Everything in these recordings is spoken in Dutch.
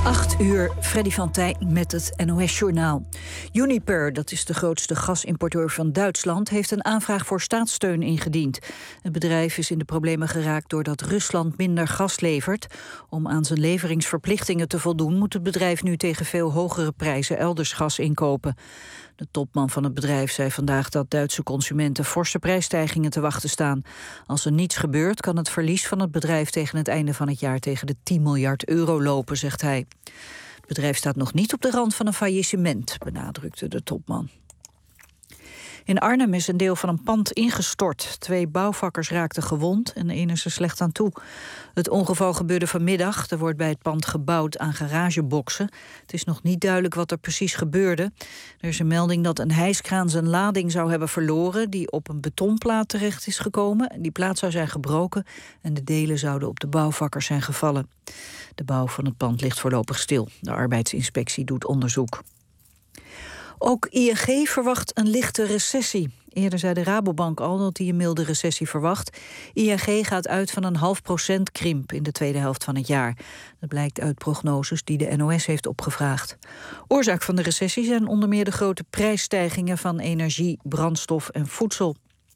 8 uur, Freddy van Tijn met het NOS-journaal. Uniper, dat is de grootste gasimporteur van Duitsland, heeft een aanvraag voor staatssteun ingediend. Het bedrijf is in de problemen geraakt doordat Rusland minder gas levert. Om aan zijn leveringsverplichtingen te voldoen moet het bedrijf nu tegen veel hogere prijzen elders gas inkopen. De topman van het bedrijf zei vandaag dat Duitse consumenten forse prijsstijgingen te wachten staan. Als er niets gebeurt, kan het verlies van het bedrijf tegen het einde van het jaar tegen de 10 miljard euro lopen, zegt hij. Het bedrijf staat nog niet op de rand van een faillissement, benadrukte de topman. In Arnhem is een deel van een pand ingestort. 2 bouwvakkers raakten gewond en de ene is er slecht aan toe. Het ongeval gebeurde vanmiddag. Er wordt bij het pand gebouwd aan garageboxen. Het is nog niet duidelijk wat er precies gebeurde. Er is een melding dat een hijskraan zijn lading zou hebben verloren, die op een betonplaat terecht is gekomen. Die plaat zou zijn gebroken en de delen zouden op de bouwvakkers zijn gevallen. De bouw van het pand ligt voorlopig stil. De arbeidsinspectie doet onderzoek. Ook ING verwacht een lichte recessie. Eerder zei de Rabobank al dat hij een milde recessie verwacht. ING gaat uit van een 0,5% krimp in de tweede helft van het jaar. Dat blijkt uit prognoses die de NOS heeft opgevraagd. Oorzaak van de recessie zijn onder meer de grote prijsstijgingen van energie, brandstof en voedsel.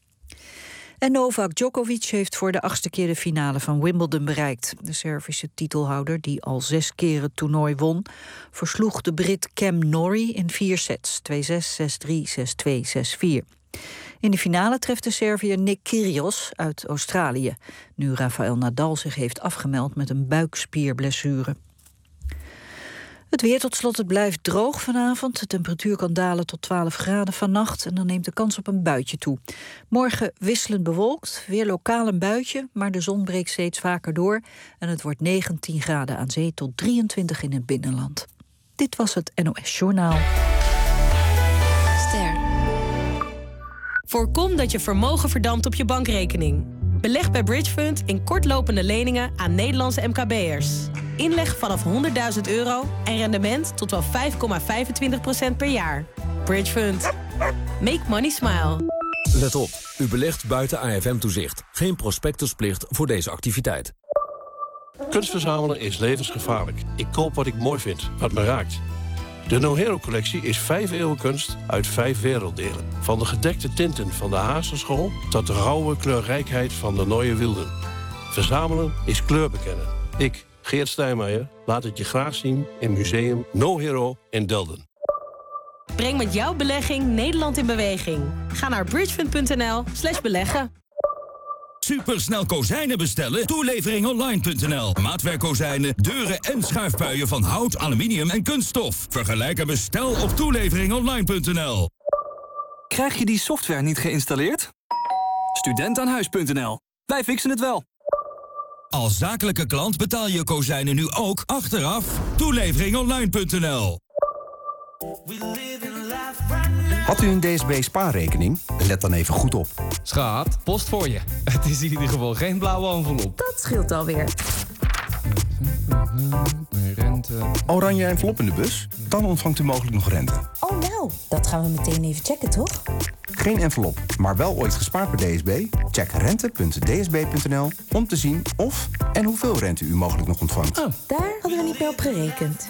En Novak Djokovic heeft voor de 8e keer de finale van Wimbledon bereikt. De Servische titelhouder, die al 6 keer het toernooi won, versloeg de Brit Cam Norrie in 4 sets. 2-6, 6-3, 6-2, 6-4. In de finale treft de Serviër Nick Kyrgios uit Australië, nu Rafael Nadal zich heeft afgemeld met een buikspierblessure. Het weer tot slot, het blijft droog vanavond. De temperatuur kan dalen tot 12 graden vannacht en dan neemt de kans op een buitje toe. Morgen wisselend bewolkt, weer lokaal een buitje, maar de zon breekt steeds vaker door en het wordt 19 graden aan zee tot 23 in het binnenland. Dit was het NOS Journaal. Ster. Voorkom dat je vermogen verdampt op je bankrekening. Beleg bij Bridgefund in kortlopende leningen aan Nederlandse MKB'ers. Inleg vanaf €100.000 en rendement tot wel 5,25% per jaar. Bridgefund. Make money smile. Let op, u belegt buiten AFM-toezicht. Geen prospectusplicht voor deze activiteit. Kunst verzamelen is levensgevaarlijk. Ik koop wat ik mooi vind, wat me raakt. De No Hero-collectie is 5 eeuwen kunst uit 5 werelddelen. Van de gedekte tinten van de Hazenschool tot de rauwe kleurrijkheid van de Neue Wilden. Verzamelen is kleur bekennen. Ik, Geert Stijnmeijer, laat het je graag zien in Museum No Hero in Delden. Breng met jouw belegging Nederland in beweging. Ga naar bridgefund.nl/beleggen. Supersnel kozijnen bestellen? Toeleveringonline.nl. Maatwerkkozijnen, deuren en schuifpuien van hout, aluminium en kunststof. Vergelijk en bestel op toeleveringonline.nl. Krijg je die software niet geïnstalleerd? Studentaanhuis.nl. Wij fixen het wel. Als zakelijke klant betaal je kozijnen nu ook achteraf. Toeleveringonline.nl. Had u een DSB-spaarrekening? Let dan even goed op. Schat, post voor je. Het is in ieder geval geen blauwe envelop. Dat scheelt alweer. Rente. Oranje envelop in de bus? Dan ontvangt u mogelijk nog rente. Oh nou, dat gaan we meteen even checken, toch? Geen envelop, maar wel ooit gespaard bij DSB? Check rente.dsb.nl om te zien of en hoeveel rente u mogelijk nog ontvangt. Oh, daar hadden we niet meer op gerekend.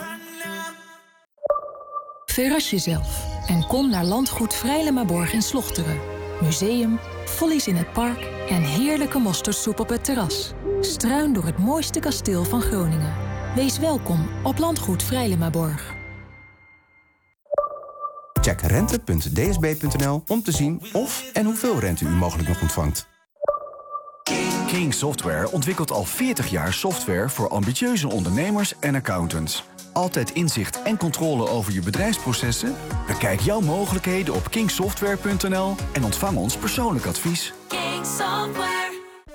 Verras jezelf en kom naar Landgoed Vrijlemaborg in Slochteren. Museum, follies in het park en heerlijke mosterdsoep op het terras. Struin door het mooiste kasteel van Groningen. Wees welkom op Landgoed Vrijlemaborg. Check rente.dsb.nl om te zien of en hoeveel rente u mogelijk nog ontvangt. King Software ontwikkelt al 40 jaar software voor ambitieuze ondernemers en accountants. Altijd inzicht en controle over je bedrijfsprocessen? Bekijk jouw mogelijkheden op kingsoftware.nl en ontvang ons persoonlijk advies. King Software.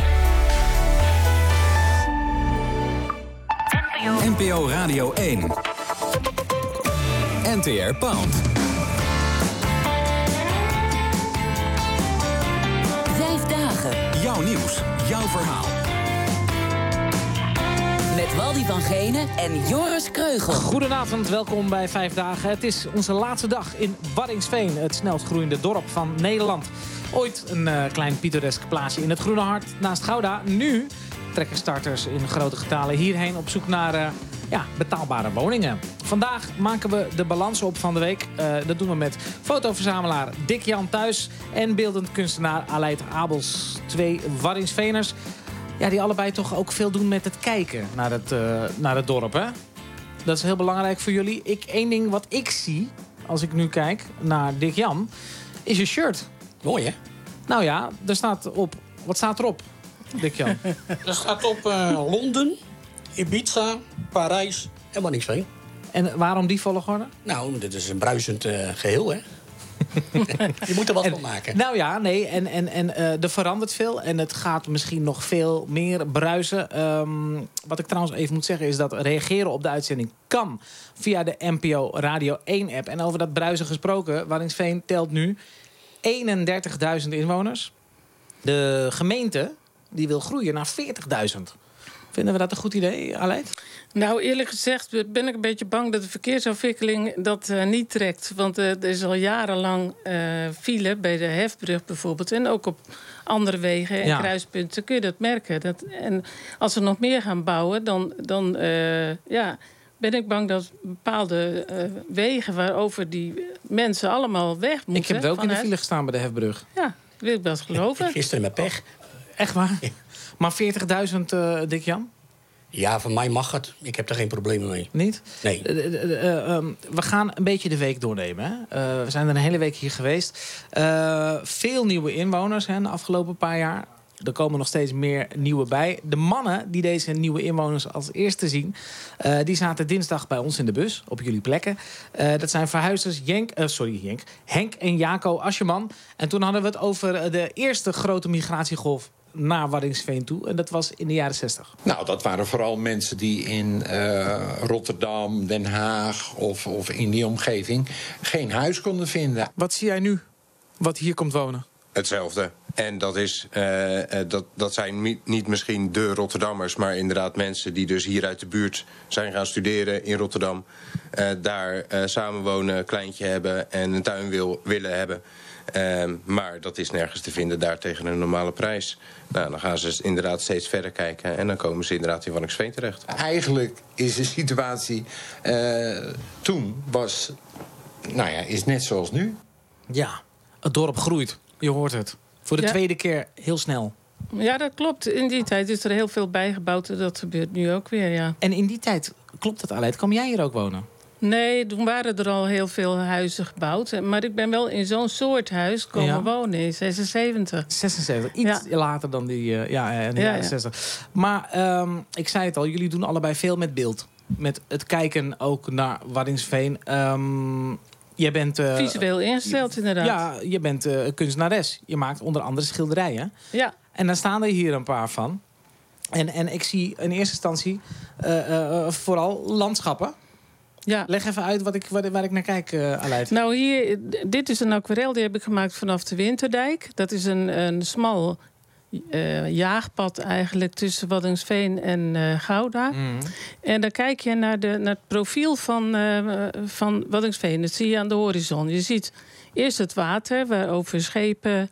NPO Radio 1. NTR Pound. 5 dagen. Jouw nieuws, jouw verhaal. Met Waldy van Genen en Joris Kreugel. Goedenavond, welkom bij 5 dagen. Het is onze laatste dag in Waddinxveen, het snelst groeiende dorp van Nederland. Ooit een klein pittoresk plaatsje in het groene hart naast Gouda. Nu trekken starters in grote getalen hierheen op zoek naar betaalbare woningen. Vandaag maken we de balans op van de week. Dat doen we met fotoverzamelaar Dick-Jan Thuis en beeldend kunstenaar Aleid Abels. 2 Waddinxveeners. Ja, die allebei toch ook veel doen met het kijken naar het dorp, hè? Dat is heel belangrijk voor jullie. Eén ding wat ik zie, als ik nu kijk naar Dick-Jan, is je shirt. Mooi, hè? Nou ja, er staat op... Wat staat erop, Dick-Jan? Er staat op Londen, Ibiza, Parijs en Waddinxveen. En waarom die volgorde? Nou, dit is een bruisend geheel, hè? Je moet er wat van maken. Nou ja, nee. En er verandert veel. En het gaat misschien nog veel meer bruisen. Wat ik trouwens even moet zeggen is dat reageren op de uitzending kan via de NPO Radio 1-app. En over dat bruisen gesproken, Waddinxveen telt nu 31.000 inwoners. De gemeente die wil groeien naar 40.000. Vinden we dat een goed idee, Aleid? Nou, eerlijk gezegd ben ik een beetje bang dat de verkeersontwikkeling dat niet trekt. Want er is al jarenlang file bij de Hefbrug bijvoorbeeld. En ook op andere wegen en kruispunten kun je dat merken. En als we nog meer gaan bouwen, dan ben ik bang dat bepaalde wegen waarover die mensen allemaal weg moeten. Ik heb wel ook in de file gestaan bij de Hefbrug. Ja, wil ik wel geloven. Gisteren met pech. Echt waar? Ja. Maar 40.000, Dick-Jan? Ja, voor mij mag het. Ik heb er geen problemen mee. Niet? Nee. We gaan een beetje de week doornemen. Hè? We zijn er een hele week hier geweest. Veel nieuwe inwoners de afgelopen paar jaar. Er komen nog steeds meer nieuwe bij. De mannen die deze nieuwe inwoners als eerste zien, die zaten dinsdag bij ons in de bus, op jullie plekken. Dat zijn verhuizers Henk en Jaco Asjeman. En toen hadden we het over de eerste grote migratiegolf naar Waddinxveen toe. En dat was in de jaren 60. Nou, dat waren vooral mensen die in Rotterdam, Den Haag of in die omgeving geen huis konden vinden. Wat zie jij nu, wat hier komt wonen? Hetzelfde. En dat is, dat zijn niet misschien de Rotterdammers, maar inderdaad mensen die dus hier uit de buurt zijn gaan studeren in Rotterdam. Daar samenwonen, een kleintje hebben en een tuin willen hebben. Maar dat is nergens te vinden daar tegen een normale prijs. Nou, dan gaan ze inderdaad steeds verder kijken en dan komen ze inderdaad in Waddinxveen terecht. Eigenlijk is de situatie toen is net zoals nu. Ja, het dorp groeit. Je hoort het. Voor de tweede keer heel snel. Ja, dat klopt. In die tijd is er heel veel bijgebouwd. Dat gebeurt nu ook weer, ja. En in die tijd, klopt dat, Aleid? Kwam jij hier ook wonen? Nee, toen waren er al heel veel huizen gebouwd. Maar ik ben wel in zo'n soort huis komen wonen in 76. 76, iets later dan die jaren 60. Maar ik zei het al, jullie doen allebei veel met beeld. Met het kijken ook naar Waddinxveen. Jij bent visueel ingesteld, inderdaad. Ja, je bent kunstenares. Je maakt onder andere schilderijen. Ja. En daar staan er hier een paar van. En ik zie in eerste instantie vooral landschappen. Ja. Leg even uit waar ik naar kijk, Aleid. Nou, dit is een aquarel, die heb ik gemaakt vanaf de Winterdijk. Dat is een smal jaagpad eigenlijk tussen Waddinxveen en Gouda. Mm. En dan kijk je naar het profiel van Waddinxveen. Dat zie je aan de horizon. Je ziet eerst het water, waarover schepen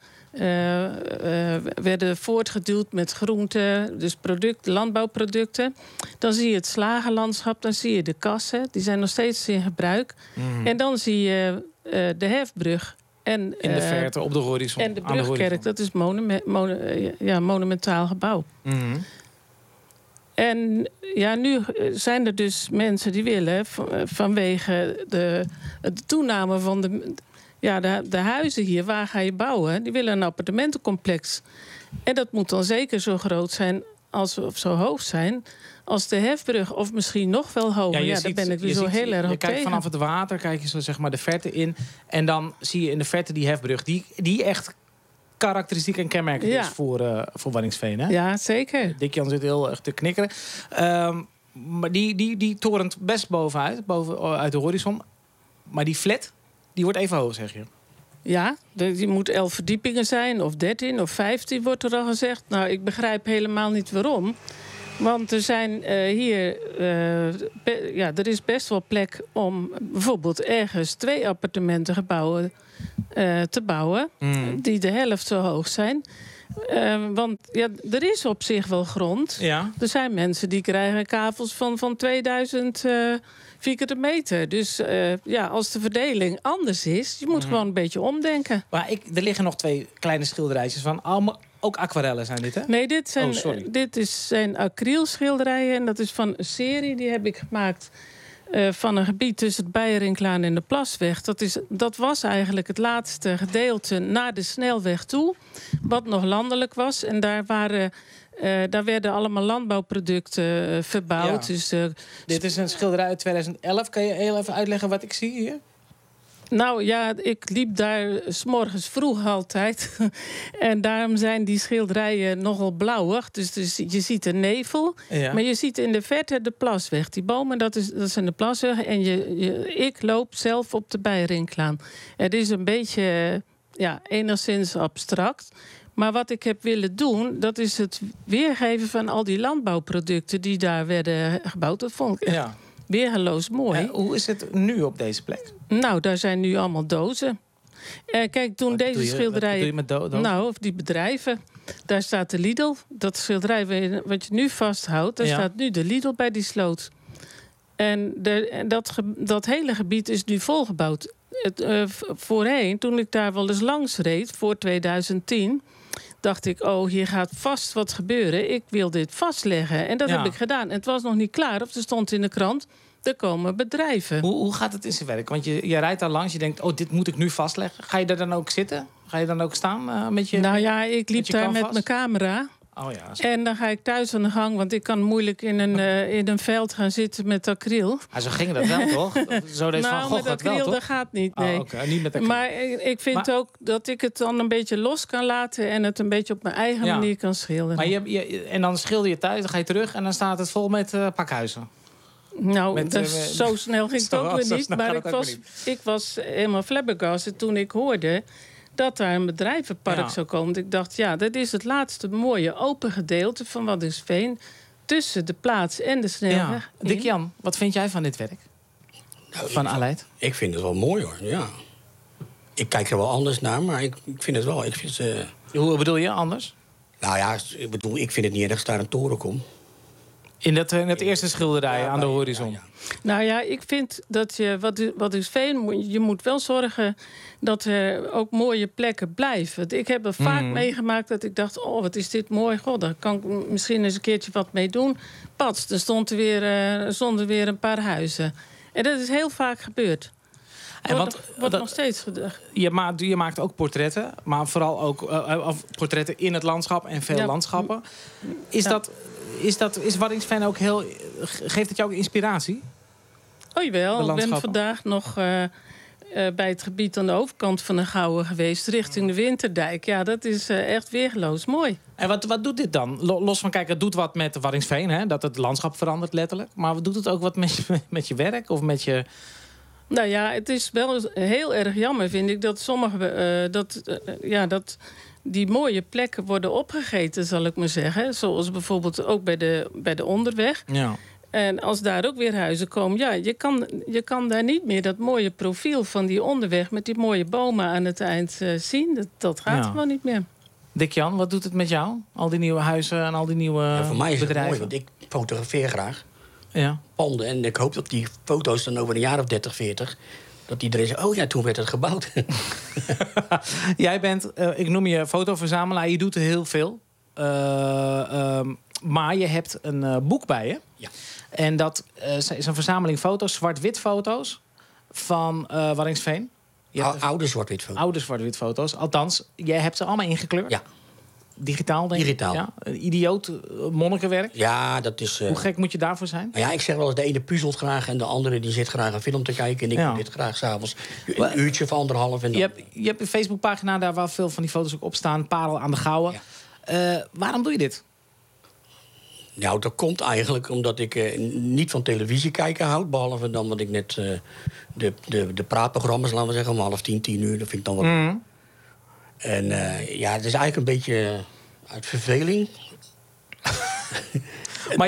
werden voortgeduwd met groenten, dus landbouwproducten. Dan zie je het slagenlandschap, dan zie je de kassen. Die zijn nog steeds in gebruik. Mm. En dan zie je de Hefbrug. En, in de verte, op de horizon. En de Brugkerk, dat is monumentaal gebouw. Mm-hmm. En ja, nu zijn er dus mensen die willen, vanwege de toename van de huizen hier, waar ga je bouwen? Die willen een appartementencomplex. En dat moet dan zeker zo groot zijn, of zo hoog zijn, als de Hefbrug, of misschien nog wel hoger. Ja, daar ben ik dus zo heel erg op tegen. Je kijkt vanaf het water, kijk je zo zeg maar de verte in. En dan zie je in de verte die Hefbrug, die echt karakteristiek en kenmerkend is voor Waddinxveen. Hè? Ja, zeker. Dick-Jan zit heel erg te knikkeren. Maar die torent best uit de horizon. Maar die flat, die wordt even hoog, zeg je. Ja, die moet 11 verdiepingen zijn, of 13, of 15 wordt er al gezegd. Nou, ik begrijp helemaal niet waarom. Want er zijn er is best wel plek om bijvoorbeeld ergens 2 appartementengebouwen te bouwen. Mm. Die de helft zo hoog zijn. Want ja, er is op zich wel grond. Ja. Er zijn mensen die krijgen kavels van 2000 vierkante meter. Dus als de verdeling anders is, je moet gewoon een beetje omdenken. Maar er liggen nog 2 kleine schilderijtjes van. Allemaal, ook aquarellen zijn dit, hè? Nee, dit zijn acrylschilderijen. En dat is van een serie, die heb ik gemaakt van een gebied tussen het Beierinklaan en de Plasweg. Dat was eigenlijk het laatste gedeelte naar de snelweg toe, wat nog landelijk was. En daar werden allemaal landbouwproducten verbouwd. Ja. Dus, dit is een schilderij uit 2011. Kan je heel even uitleggen wat ik zie hier? Nou ja, ik liep daar 's morgens vroeg altijd. En daarom zijn die schilderijen nogal blauwig. Dus je ziet de nevel. Ja. Maar je ziet in de verte de Plasweg. Die bomen, dat zijn de Plasweg. En ik loop zelf op de Beierinklaan. Het is een beetje enigszins abstract. Maar wat ik heb willen doen, dat is het weergeven van al die landbouwproducten die daar werden gebouwd. Dat vond ik echt weergeloos mooi. Hoe is het nu op deze plek? Nou, daar zijn nu allemaal dozen. Kijk, toen deze schilderijen... Wat doe je met dozen? Nou, of die bedrijven. Daar staat de Lidl. Dat schilderij wat je nu vasthoudt, daar staat nu de Lidl bij die sloot. En dat hele gebied is nu volgebouwd. Voorheen, toen ik daar wel eens langs reed, voor 2010... dacht ik, hier gaat vast wat gebeuren. Ik wil dit vastleggen. En dat heb ik gedaan. En het was nog niet klaar, of er stond in de krant, er komen bedrijven. Hoe gaat het in zijn werk? Want je rijdt daar langs, je denkt, dit moet ik nu vastleggen. Ga je daar dan ook zitten? Ga je dan ook staan met je Nou ja, ik liep daar met mijn camera. Oh ja, en dan ga ik thuis aan de gang, want ik kan moeilijk in een veld gaan zitten met acryl. Zo ging dat wel, toch? Zo deed Van Gogh met acryl, dat gaat niet, nee. Niet met acryl. Maar ik vind ook dat ik het dan een beetje los kan laten en het een beetje op mijn eigen manier kan schilderen. Maar en dan schilder je thuis, dan ga je terug en dan staat het vol met pakhuizen. Nou, zo snel ging het ook weer niet. Maar ik was helemaal flabbergasted toen ik hoorde dat daar een bedrijvenpark zou komen. Ik dacht, dat is het laatste mooie open gedeelte van Waddinxveen tussen de plaats en de snelweg. Dick-Jan, wat vind jij van dit werk? Van Aleid? Ik vind het wel mooi, hoor. Ja. Ik kijk er wel anders naar, maar ik vind het wel. Hoe bedoel je anders? Nou ja, ik vind het niet erg als daar een toren komt. In het eerste schilderij aan de horizon. Ja. Nou ja, ik vind dat je moet wel zorgen dat er ook mooie plekken blijven. Ik heb er vaak meegemaakt dat ik dacht, wat is dit mooi. God, daar kan ik misschien eens een keertje wat mee doen. Pats, er stonden weer een paar huizen. En dat is heel vaak gebeurd. Wordt nog steeds gedacht. Je maakt ook portretten, maar vooral ook portretten in het landschap en veel landschappen. Is Waddinxveen ook heel... Geeft het jou ook inspiratie? Oh jawel, ik ben vandaag nog bij het gebied aan de overkant van de Gouwen geweest, richting de Winterdijk. Ja, dat is echt weergeloos mooi. En wat doet dit dan? Los van, kijk, het doet wat met Waddinxveen, hè? Dat het landschap verandert letterlijk. Maar wat doet het ook wat met je werk of met je... Nou ja, het is wel heel erg jammer, vind ik, dat die mooie plekken worden opgegeten, zal ik maar zeggen. Zoals bijvoorbeeld ook bij de Onderweg. Ja. En als daar ook weer huizen komen, je kan daar niet meer dat mooie profiel van die Onderweg met die mooie bomen aan het eind zien. Dat gaat gewoon niet meer. Dick-Jan, wat doet het met jou? Al die nieuwe huizen en al die nieuwe bedrijven? Voor mij is het mooi, want ik fotografeer graag. Ja. Panden. En ik hoop dat die foto's dan over een jaar of 30, 40... dat iedereen zegt, toen werd het gebouwd. Jij bent, ik noem je fotoverzamelaar, je doet er heel veel. Maar je hebt een boek bij je. Ja. En dat is een verzameling foto's, zwart-wit foto's van Waddinxveen. Oude zwart-wit foto's. Oude zwart-wit foto's. Althans, jij hebt ze allemaal ingekleurd. Ja. Digitaal, denk ik. Digitaal. Ja, een idioot monnikenwerk. Ja, dat is... Hoe gek moet je daarvoor zijn? Nou ja, ik zeg wel eens, de ene puzzelt graag en de andere die zit graag een film te kijken. En ik doe dit graag s'avonds. Een uurtje of anderhalf. En dan... Je hebt een Facebookpagina daar waar veel van die foto's ook op staan. Parel aan de Gouwen. Ja. Waarom doe je dit? Nou, dat komt eigenlijk omdat ik niet van televisie kijken houd. Behalve dan wat ik net de praatprogramma's, laten we zeggen, om 9:30, 10:00. Dat vind ik dan wat... En het is eigenlijk een beetje uit verveling. Maar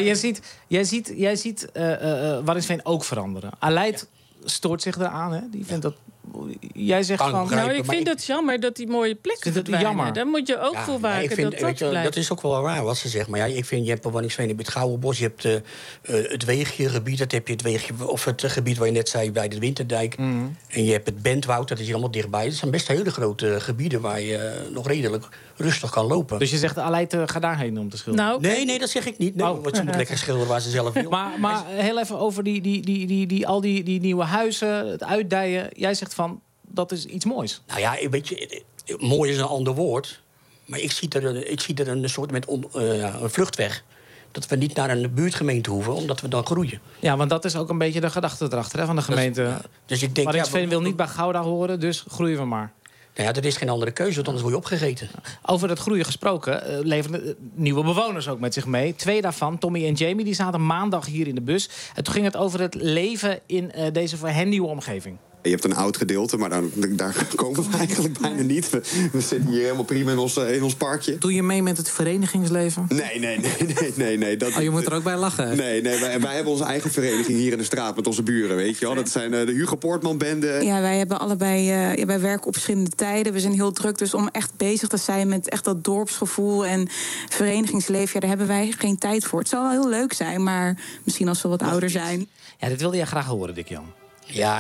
jij ziet Waddinxveen ook veranderen. Aleid stoort zich eraan, hè? Die vindt dat Jij zegt van... Nou, ik vind het jammer dat die mooie plekken verdwijnen. Daar moet je ook voor waken dat blijft. Dat is ook wel waar wat ze zegt. Maar ja, ik vind, je hebt bewoningsveen, je hebt het Gouwenbos, je hebt het Weegjegebied, dat heb je het Weegje, of het gebied waar je net zei bij de Winterdijk. En je hebt het Bentwoud, dat is hier allemaal dichtbij. Het zijn best hele grote gebieden waar je nog redelijk rustig kan lopen. Dus je zegt, Aleid, ga daarheen om te schilderen? Nou, nee, dat zeg ik niet. Nee, want ze moet lekker schilderen waar ze zelf wil. Maar heel even over al die nieuwe huizen, het uitdijen. Jij zegt van, dat is iets moois. Nou ja, weet je, mooi is een ander woord. Maar ik zie er een soort met een vluchtweg. Dat we niet naar een buurtgemeente hoeven, omdat we dan groeien. Ja, want dat is ook een beetje de gedachte erachter van de gemeente. Dus ik denk, Waddinxveen wil niet bij Gouda horen, dus groeien we maar. Nou ja, er is geen andere keuze, want anders word je opgegeten. Over dat groeien gesproken, leveren nieuwe bewoners ook met zich mee. 2 daarvan, Tommy en Jamie, die zaten maandag hier in de bus. En toen ging het over het leven in deze voor hen nieuwe omgeving. Je hebt een oud gedeelte, maar daar komen we eigenlijk bijna niet. We zitten hier helemaal prima in ons parkje. Doe je mee met het verenigingsleven? Nee. Oh, je moet er ook bij lachen. Nee, wij hebben onze eigen vereniging hier in de straat met onze buren, weet je wel. Dat zijn de Hugo Poortman-bende. Ja, wij hebben allebei, wij werken op verschillende tijden. We zijn heel druk, dus om echt bezig te zijn met echt dat dorpsgevoel en verenigingsleven, ja, daar hebben wij geen tijd voor. Het zou wel heel leuk zijn, maar misschien als we wat ouder zijn. Ja, dit wilde jij graag horen, Dick-Jan. Ja,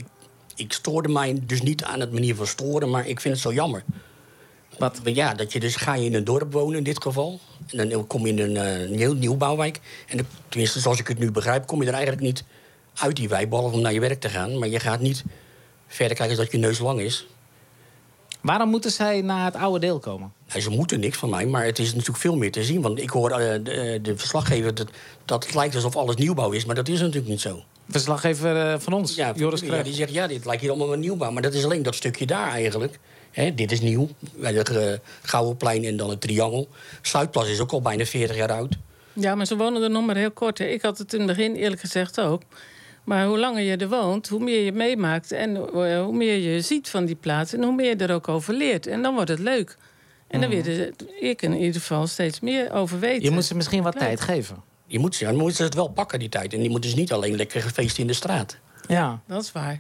ik stoorde mij dus niet aan het manier van storen, maar ik vind het zo jammer. Wat? Ja, dat je dus ga je in een dorp wonen in dit geval. En dan kom je in een heel nieuwbouwwijk. En tenminste, zoals ik het nu begrijp, kom je er eigenlijk niet uit die wijk, behalve om naar je werk te gaan. Maar je gaat niet verder kijken dat je neus lang is. Waarom moeten zij naar het oude deel komen? Nou, ze moeten niks van mij, maar het is natuurlijk veel meer te zien. Want ik hoor de verslaggever dat het lijkt alsof alles nieuwbouw is, maar dat is natuurlijk niet zo. Verslaggever van ons, Joris Kreugel. Ja, die zegt, ja, dit lijkt hier allemaal een nieuwbouw. Maar dat is alleen dat stukje daar eigenlijk. Dit is nieuw, bij de Gouwenplein en dan het Triangel. Zuidplas is ook al bijna 40 jaar oud. Ja, maar ze wonen er nog maar heel kort. Hè. Ik had het in het begin eerlijk gezegd ook. Maar hoe langer je er woont, hoe meer je meemaakt en hoe meer je ziet van die plaats en hoe meer je er ook over leert. En dan wordt het leuk. En dan weet ik in ieder geval steeds meer over weten. Je moet ze misschien wat tijd geven. Je moet ze het wel pakken, die tijd. En die moeten dus niet alleen lekker feesten in de straat. Ja, dat is waar.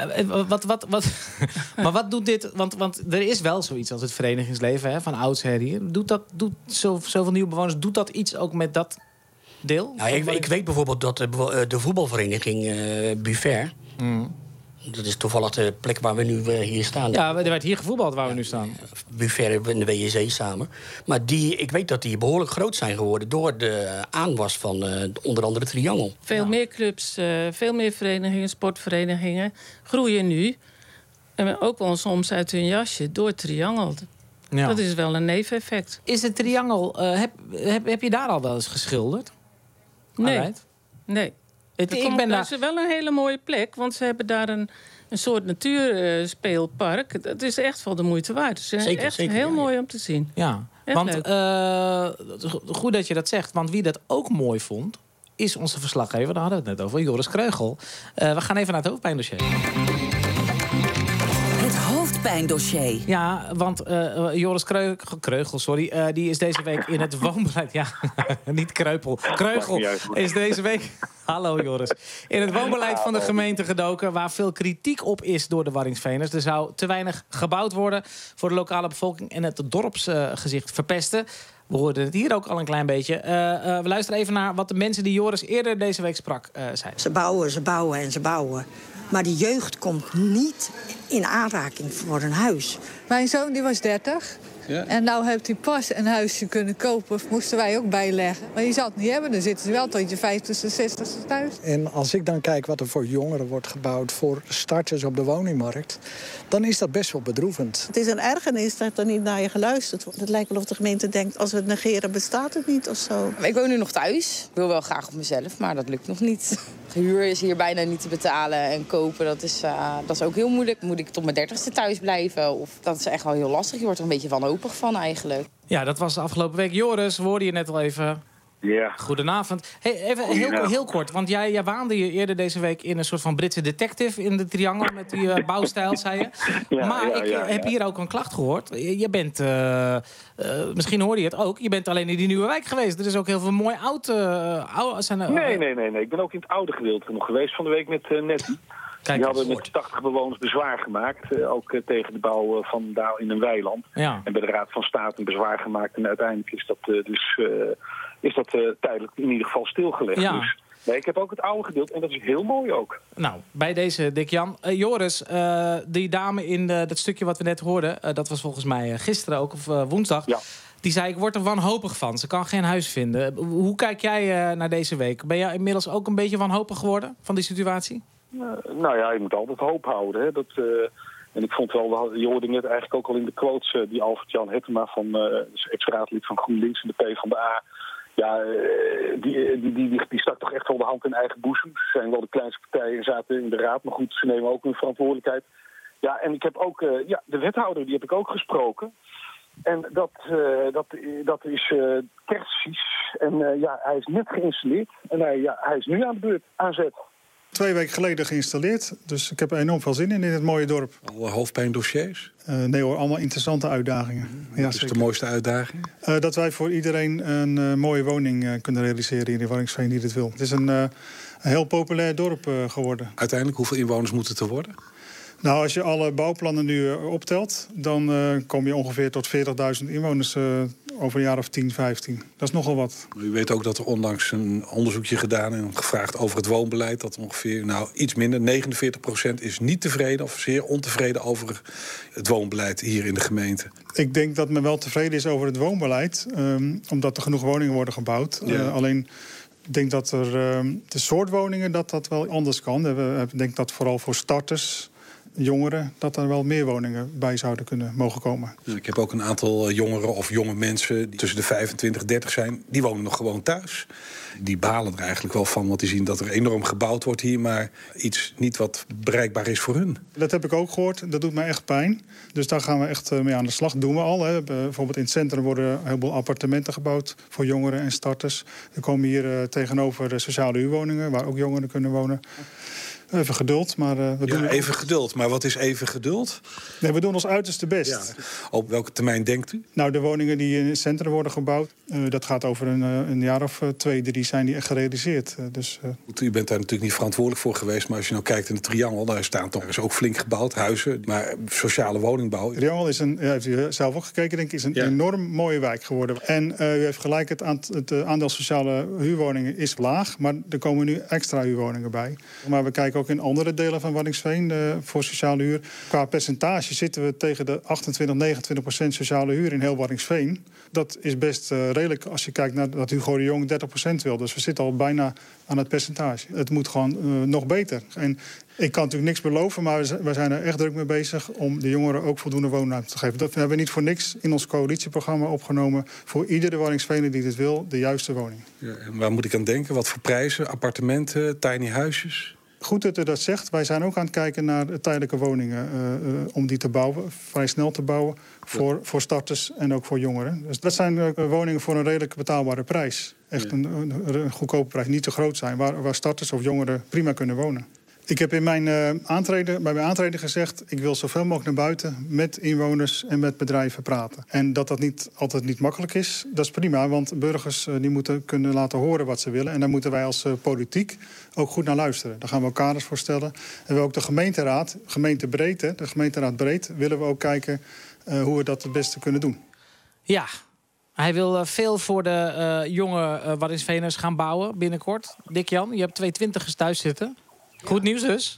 Maar wat doet dit? Want er is wel zoiets als het verenigingsleven van oudsher hier. Doet zoveel nieuwe bewoners, doet dat iets ook met dat deel? Nou, ik weet bijvoorbeeld dat de voetbalvereniging Buffet... Dat is toevallig de plek waar we nu hier staan. Ja, er werd hier gevoetbald waar we nu staan. Buffet en de WSC samen. Maar ik weet dat die behoorlijk groot zijn geworden door de aanwas van onder andere Triangel. Veel meer clubs, veel meer verenigingen, sportverenigingen groeien nu. En ook wel soms uit hun jasje door Triangel. Ja. Dat is wel een neveneffect. Is het Triangel, heb je daar al wel eens geschilderd? Nee. Dat is wel een hele mooie plek, want ze hebben daar een soort natuurspeelpark. Het is echt wel de moeite waard. Het is echt heel mooi om te zien. Ja, echt want goed dat je dat zegt. Want wie dat ook mooi vond, is onze verslaggever. Daar hadden we het net over, Joris Kreugel. We gaan even naar het hoofdpijndossier. Hoofdpijndossier. Ja, want Joris Kreugel, die is deze week in het woonbeleid... Ja, niet Kreupel. Kreugel is deze week... Hallo Joris. In het woonbeleid van de gemeente gedoken... waar veel kritiek op is door de Waddinxveeners. Er zou te weinig gebouwd worden voor de lokale bevolking... en het dorpsgezicht verpesten. We hoorden het hier ook al een klein beetje. We luisteren even naar wat de mensen die Joris eerder deze week sprak zeiden. Ze bouwen. Maar de jeugd komt niet in aanraking voor een huis. Mijn zoon die was 30. Ja. En nou heeft hij pas een huisje kunnen kopen. Moesten wij ook bijleggen. Maar je zal het niet hebben. Dan zitten ze wel tot je 50ste, 60ste thuis. En als ik dan kijk wat er voor jongeren wordt gebouwd... voor starters op de woningmarkt... dan is dat best wel bedroevend. Het is een ergernis dat er niet naar je geluisterd wordt. Het lijkt wel of de gemeente denkt... als we het negeren, bestaat het niet of zo. Ik woon nu nog thuis. Ik wil wel graag op mezelf, maar dat lukt nog niet. Huur is hier bijna niet te betalen. En kopen, dat is ook heel moeilijk. Moet ik tot mijn 30ste thuis blijven? Of dat is echt wel heel lastig. Je wordt er een beetje wanhopig van eigenlijk. Ja, dat was de afgelopen week. Joris, we hoorden je net al even. Ja. Goedenavond. Hey, even heel kort, want jij waande je eerder deze week... in een soort van Britse detective in de Triangel... met die bouwstijl, zei je. Ik heb hier ook een klacht gehoord. Je bent, misschien hoorde je het ook... je bent alleen in die nieuwe wijk geweest. Er is ook heel veel mooi oud... Nee. Ik ben ook in het oude gedeelte nog geweest van de week met Nettie. Die hadden met 80 bewoners bezwaar gemaakt. Ook tegen de bouw van daar in een weiland. Ja. En bij de Raad van State een bezwaar gemaakt. En uiteindelijk is dat tijdelijk in ieder geval stilgelegd. Ja. Dus nee, ik heb ook het oude gedeelte en dat is heel mooi ook. Nou, bij deze Dick-Jan. Joris, die dame in dat stukje wat we net hoorden... dat was volgens mij gisteren ook, of woensdag... Ja. Die zei, ik word er wanhopig van. Ze kan geen huis vinden. Hoe kijk jij naar deze week? Ben jij inmiddels ook een beetje wanhopig geworden van die situatie? Nou ja, je moet altijd hoop houden. Hè. En ik vond wel, je hoorde net eigenlijk ook al in de quotes... die Albert-Jan Hettema, ex-raadlid van GroenLinks en de PvdA... Ja, die stak toch echt wel de hand in eigen boezem. Ze zijn wel de kleinste partijen en zaten in de raad. Maar goed, ze nemen ook hun verantwoordelijkheid. Ja, en ik heb ook de wethouder, die heb ik ook gesproken... En dat is kerstjes. En hij is net geïnstalleerd. En hij is nu aan de beurt, aan zet. 2 weken geleden geïnstalleerd. Dus ik heb er enorm veel zin in het mooie dorp. Alle hoofdpijndossiers? Nee hoor, allemaal interessante uitdagingen. Wat is de mooiste uitdaging? Dat wij voor iedereen een mooie woning kunnen realiseren hier in Waddinxveen die dit wil. Het is een heel populair dorp geworden. Uiteindelijk, hoeveel inwoners moeten het er worden? Nou, als je alle bouwplannen nu optelt... dan kom je ongeveer tot 40.000 inwoners over een jaar of 10, 15. Dat is nogal wat. U weet ook dat er onlangs een onderzoekje gedaan... en gevraagd over het woonbeleid... dat ongeveer iets minder, 49% is niet tevreden... of zeer ontevreden over het woonbeleid hier in de gemeente. Ik denk dat men wel tevreden is over het woonbeleid... omdat er genoeg woningen worden gebouwd. Ja. Alleen... Ik denk dat de soort woningen dat wel anders kan. Ik denk dat vooral voor starters... jongeren, dat er wel meer woningen bij zouden kunnen mogen komen. Ik heb ook een aantal jongeren of jonge mensen... die tussen de 25 en 30 zijn, die wonen nog gewoon thuis. Die balen er eigenlijk wel van, want die zien dat er enorm gebouwd wordt hier... maar iets niet wat bereikbaar is voor hun. Dat heb ik ook gehoord, dat doet mij echt pijn. Dus daar gaan we echt mee aan de slag, doen we al. Hè. Bijvoorbeeld in het centrum worden een heleboel appartementen gebouwd... voor jongeren en starters. Er komen hier tegenover sociale huurwoningen... waar ook jongeren kunnen wonen. Even geduld, maar we doen... even geduld. Maar wat is even geduld? Nee, we doen ons uiterste best. Ja. Op welke termijn denkt u? Nou, de woningen die in het centrum worden gebouwd... dat gaat over een jaar of 2, 3 zijn die echt gerealiseerd. Goed, u bent daar natuurlijk niet verantwoordelijk voor geweest... maar als je nou kijkt in het Triangel, daar staan toch is ook flink gebouwd, huizen... maar sociale woningbouw... Het Triangel is heeft u zelf ook gekeken, denk ik... is een enorm mooie wijk geworden. En u heeft gelijk, het aandeel sociale huurwoningen is laag... maar er komen nu extra huurwoningen bij. Maar we kijken ook in andere delen van Waddinxveen voor sociale huur. Qua percentage zitten we tegen de 28-29% sociale huur in heel Waddinxveen. Dat is best redelijk als je kijkt naar dat Hugo de Jong 30% wil. Dus we zitten al bijna aan het percentage. Het moet gewoon nog beter. En ik kan natuurlijk niks beloven, maar we zijn er echt druk mee bezig... om de jongeren ook voldoende woonruimte te geven. Dat hebben we niet voor niks in ons coalitieprogramma opgenomen... voor iedere Waddinxveener die dit wil, de juiste woning. Ja, en waar moet ik aan denken? Wat voor prijzen? Appartementen, tiny huisjes? Goed dat u dat zegt. Wij zijn ook aan het kijken naar tijdelijke woningen... om die te bouwen, vrij snel te bouwen... voor starters en ook voor jongeren. Dus dat zijn woningen voor een redelijk betaalbare prijs. Echt een goedkope prijs, niet te groot zijn... waar starters of jongeren prima kunnen wonen. Ik heb in bij mijn aantreden gezegd... ik wil zoveel mogelijk naar buiten met inwoners en met bedrijven praten. En dat niet altijd niet makkelijk is, dat is prima. Want burgers die moeten kunnen laten horen wat ze willen. En daar moeten wij als politiek ook goed naar luisteren. Daar gaan we ook kaders voor stellen. En we ook de gemeenteraad, de gemeenteraad breed... willen we ook kijken hoe we dat het beste kunnen doen. Ja, hij wil veel voor de jonge Waddinxveeners gaan bouwen binnenkort. Dick-Jan, je hebt 2 20ers thuis zitten... Goed nieuws dus?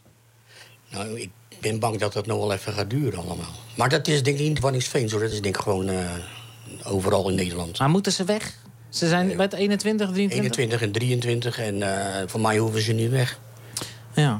Nou, ik ben bang dat dat nog wel even gaat duren allemaal. Maar dat is denk ik niet Waddinxveen, zo. Dat is denk ik gewoon overal in Nederland. Maar moeten ze weg? Ze zijn met 21, 23? 21 en 23 en voor mij hoeven ze niet weg. Ja.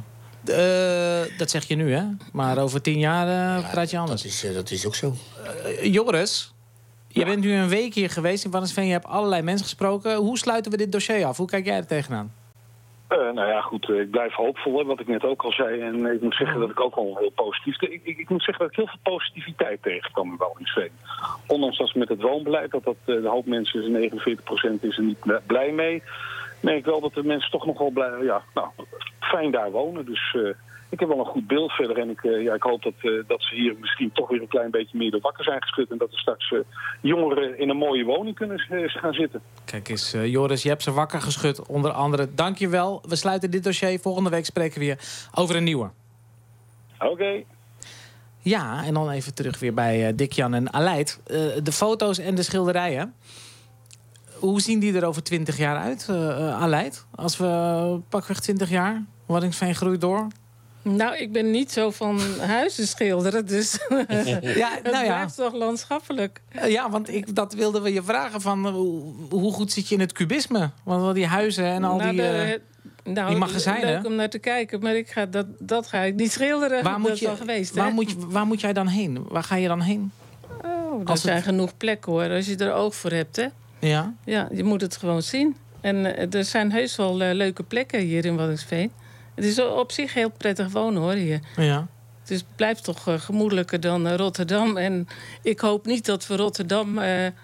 Dat zeg je nu, hè? Maar over 10 jaar praat je anders. Dat is ook zo. Joris, je bent nu een week hier geweest in Waddinxveen. Je hebt allerlei mensen gesproken. Hoe sluiten we dit dossier af? Hoe kijk jij er tegenaan? Nou ja, goed, ik blijf hoopvol, hè, wat ik net ook al zei. En ik moet zeggen dat ik ook al heel positief... Ik moet zeggen dat ik heel veel positiviteit tegenkwam in Waddinxveen. Ondanks dat met het woonbeleid, dat de hoop mensen, 49% is er niet blij mee... merk ik wel dat de mensen toch nog wel fijn daar wonen. Dus ik heb wel een goed beeld verder. En ik hoop dat ze hier misschien toch weer een klein beetje meer de wakker zijn geschud... en dat er straks jongeren in een mooie woning kunnen gaan zitten. Kijk eens, Joris, je hebt ze wakker geschud, onder andere. Dank je wel. We sluiten dit dossier. Volgende week spreken we weer over een nieuwe. Oké. Ja, en dan even terug weer bij Dick-Jan en Aleid. De foto's en de schilderijen. Hoe zien die er over 20 jaar uit, Aleid? Als we pakweg 20 jaar, Waddinxveen groeit door. Nou, ik ben niet zo van huizen schilderen, dus het blijft toch landschappelijk. Ja, want dat wilden we je vragen van hoe goed zit je in het kubisme? Want al die huizen en al die magazijnen. Leuk om naar te kijken, maar dat ga ik niet schilderen. Dat is al geweest, waar moet jij dan heen? Waar ga je dan heen? Er zijn genoeg plekken, hoor, als je er oog voor hebt, hè? Ja? Ja, je moet het gewoon zien. En er zijn heus wel leuke plekken hier in Waddinxveen. Het is op zich heel prettig wonen, hoor, hier. Ja. Dus het blijft toch gemoedelijker dan Rotterdam. En ik hoop niet dat we Rotterdam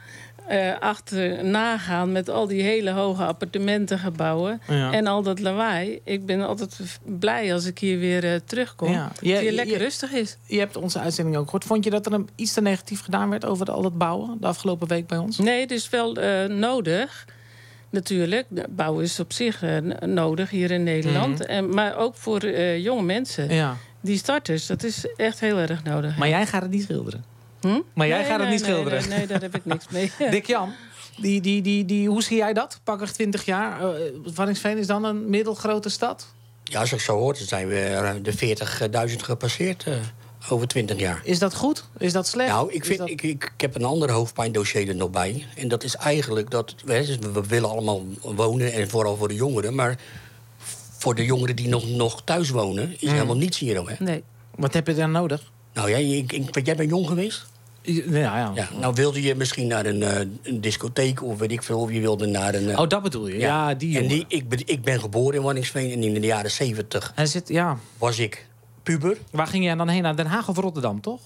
achterna gaan met al die hele hoge appartementengebouwen. Ja. En al dat lawaai. Ik ben altijd blij als ik hier weer terugkom. Ja. Dat het hier lekker rustig is. Je hebt onze uitzending ook gehoord. Vond je dat er iets te negatief gedaan werd over al dat bouwen de afgelopen week bij ons? Nee, het is wel nodig. Natuurlijk, bouwen is op zich nodig hier in Nederland. Maar ook voor jonge mensen. Ja. Die starters, dat is echt heel erg nodig. Maar jij gaat het niet schilderen? Maar jij gaat het niet schilderen? Nee, daar heb ik niks mee. Dick-Jan, hoe zie jij dat? Pakweg 20 jaar. Waddinxveen is dan een middelgrote stad? Ja, als ik zo hoor, dan zijn we de 40.000 gepasseerd over 20 jaar. Is dat goed? Is dat slecht? Nou, ik heb een ander hoofdpijndossier er nog bij. En dat is eigenlijk dat we willen allemaal wonen, en vooral voor de jongeren. Maar voor de jongeren die nog thuis wonen, is helemaal niets hier. Hè? Nee. Wat heb je dan nodig? Nou ja, jij bent jong geweest? Ja. Nou, wilde je misschien naar een discotheek of weet ik veel, of je wilde naar een... Oh, dat bedoel je? Ja, die jongen. En ik ben geboren in Waddinxveen en in de jaren 70 was ik puber. Waar ging jij dan heen? Naar Den Haag of Rotterdam, toch?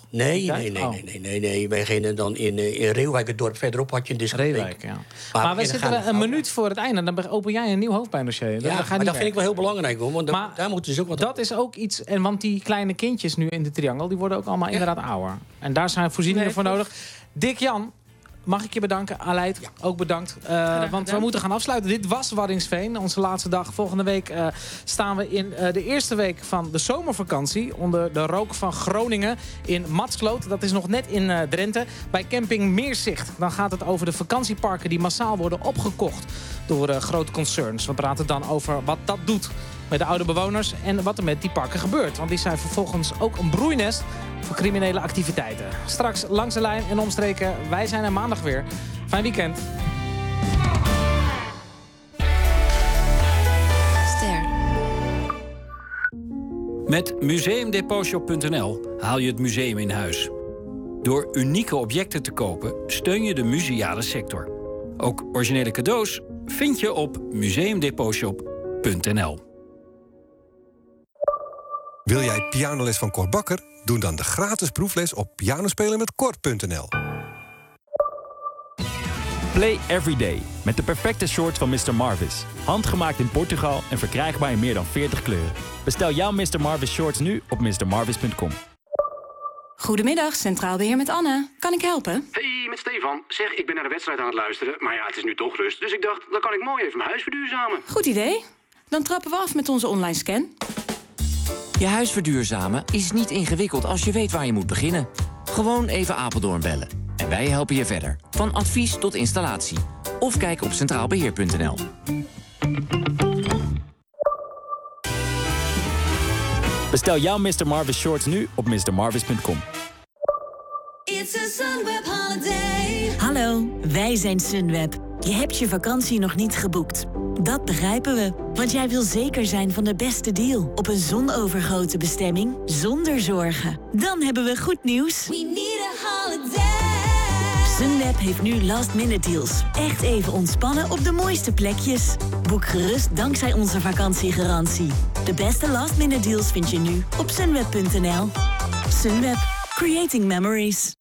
Nee. Wij gingen dan in Reeuwijk, het dorp verderop, had je een discotheek. Reeuwijk, ja. Maar we zitten een minuut voor het einde. Dan open jij een nieuw hoofdpijndossier. Maar dat vind ik wel heel belangrijk, hoor. Want daar moeten dus ook wat... Dat is ook iets... Want die kleine kindjes nu in de triangel, die worden ook allemaal inderdaad ouder. En daar zijn voorzieningen voor nodig. Dick-Jan, mag ik je bedanken? Aleid, ook bedankt. Want we moeten gaan afsluiten. Dit was Waddinxveen, onze laatste dag. Volgende week staan we in de eerste week van de zomervakantie onder de rook van Groningen in Matsloot. Dat is nog net in Drenthe. Bij camping Meerzicht. Dan gaat het over de vakantieparken die massaal worden opgekocht door grote concerns. We praten dan over wat dat doet met de oude bewoners en wat er met die parken gebeurt. Want die zijn vervolgens ook een broeinest voor criminele activiteiten. Straks langs de lijn en omstreken. Wij zijn er maandag weer. Fijn weekend. Ster. Met museumdepotshop.nl haal je het museum in huis. Door unieke objecten te kopen steun je de museale sector. Ook originele cadeaus vind je op museumdepotshop.nl. Wil jij pianoles van Cor Bakker? Doe dan de gratis proefles op pianospelenmetkor.nl. Play every day met de perfecte shorts van Mr. Marvis. Handgemaakt in Portugal en verkrijgbaar in meer dan 40 kleuren. Bestel jouw Mr. Marvis shorts nu op mrmarvis.com. Goedemiddag, Centraal Beheer met Anne. Kan ik helpen? Hey, met Stefan. Zeg, ik ben naar de wedstrijd aan het luisteren. Maar ja, het is nu toch rust. Dus ik dacht, dan kan ik mooi even mijn huis verduurzamen. Goed idee. Dan trappen we af met onze online scan. Je huis verduurzamen is niet ingewikkeld als je weet waar je moet beginnen. Gewoon even Apeldoorn bellen. En wij helpen je verder. Van advies tot installatie. Of kijk op centraalbeheer.nl. Bestel jouw Mr. Marvis shorts nu op mrmarvis.com. It's a Sunweb holiday. Hallo, wij zijn Sunweb. Je hebt je vakantie nog niet geboekt. Dat begrijpen we, want jij wil zeker zijn van de beste deal... op een zonovergoten bestemming zonder zorgen. Dan hebben we goed nieuws. We need a holiday. Sunweb heeft nu last-minute deals. Echt even ontspannen op de mooiste plekjes. Boek gerust dankzij onze vakantiegarantie. De beste last-minute deals vind je nu op sunweb.nl. Sunweb. Creating memories.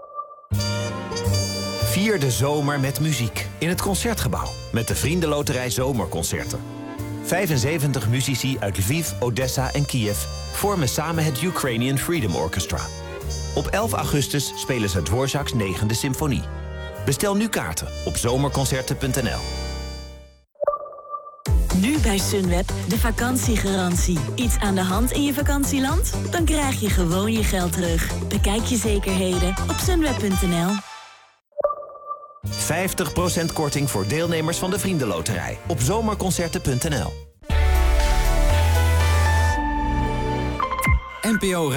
Vier de zomer met muziek in het Concertgebouw met de Vriendenloterij Zomerconcerten. 75 muzici uit Lviv, Odessa en Kiev vormen samen het Ukrainian Freedom Orchestra. Op 11 augustus spelen ze Dvorak's 9e symfonie. Bestel nu kaarten op zomerconcerten.nl. Nu bij Sunweb de vakantiegarantie. Iets aan de hand in je vakantieland? Dan krijg je gewoon je geld terug. Bekijk je zekerheden op sunweb.nl. 50% korting voor deelnemers van de Vriendenloterij. Op zomerconcerten.nl. NPO